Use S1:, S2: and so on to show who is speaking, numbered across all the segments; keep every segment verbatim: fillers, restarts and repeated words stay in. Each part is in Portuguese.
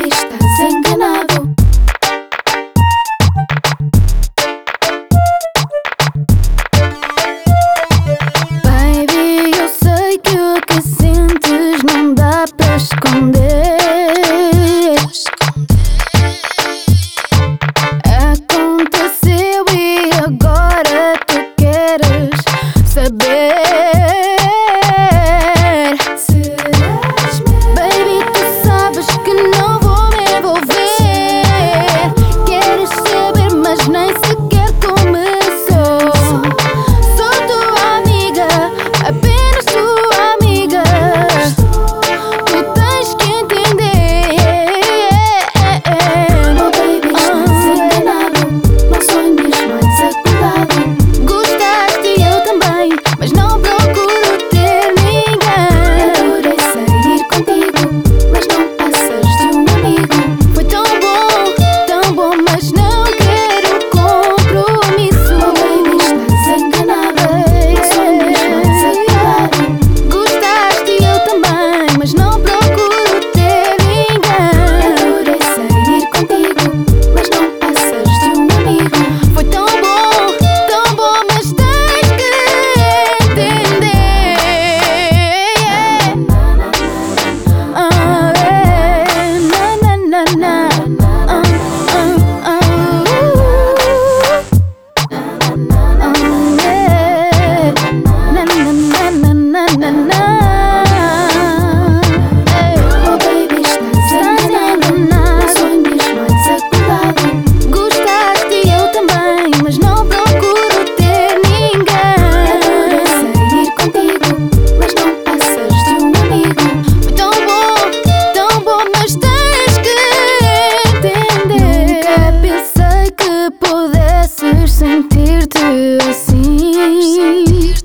S1: baby, estás enganado. Baby, eu sei que o que sentes não dá para esconder. Aconteceu e agora tu queres saber. Serás meu? Baby, tu sabes que não vou me envolver. Queres saber, mas nem sequer começou. Sou tua amiga, apenas tua amiga. Tu tens que entender. Meu baby, estás enganado. Não sonhas mais acordado. Gostaste e eu também, mas não procuro ter ninguém. Adorei sair contigo, mas não passas de um amigo. Foi tão bom, tão bom, mas não quero compromisso. Meu baby, estás enganada. Não sonhas mais acordado. Gostaste e eu também, mas não procuro ter ninguém. Adorei sair contigo, mas não passas de um amigo. Foi tão bom, tão bom, mas tens que entender. Ah, é. Na, na, na, na. Ah, ah, ah, uh. Ah, é. Na, na, na, na, na, na, na. Oh baby, estás enganado. Não sonhas mais acordado. Gostaste e eu também, mas não procuro ter ninguém. Adorei sair contigo, mas não passas de um amigo. Foi tão bom, tão bom, mas tens que entender. Nunca pensei que pudesses sentir-te assim.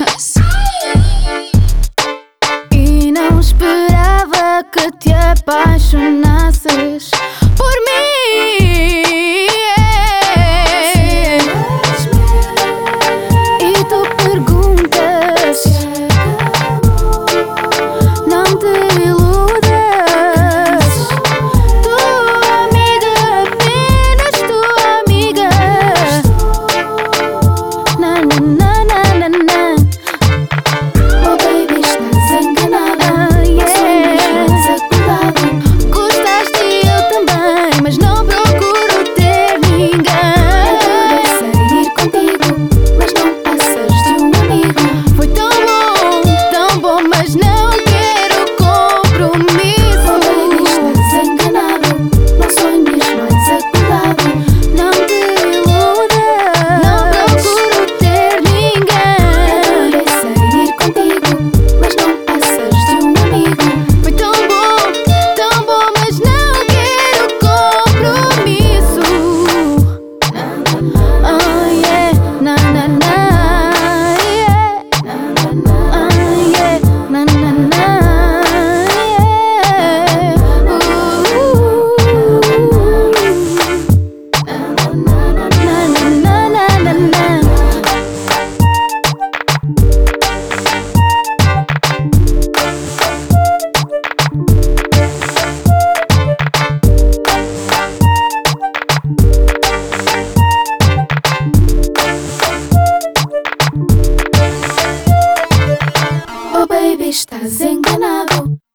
S1: E não esperava que te apaixonasses por mim. E tu perguntas, não te iludas. Tua amiga, apenas tua amiga. Na, na, na, na, na, na. Oh baby, estás enganada. Não sonhas mais acordado. Gostaste e eu também, mas não procuro ter ninguém. Adorei sair contigo, mas não passas de um amigo. Foi tão bom, tão bom, mas não quero compromisso. Oh baby, estás enganado. Não sonhas mais acordado. Não te iludas. Não procuro ter ninguém. Adorei sair contigo, mas não passas de um amigo. Foi tão bom, tão bom, mas não quero compromisso. Ah, yeah, na, na, na, yeah. Ah, yeah, na, na, na, yeah. Uh, na, na, na, na, na, na. Oh baby, estás enganado.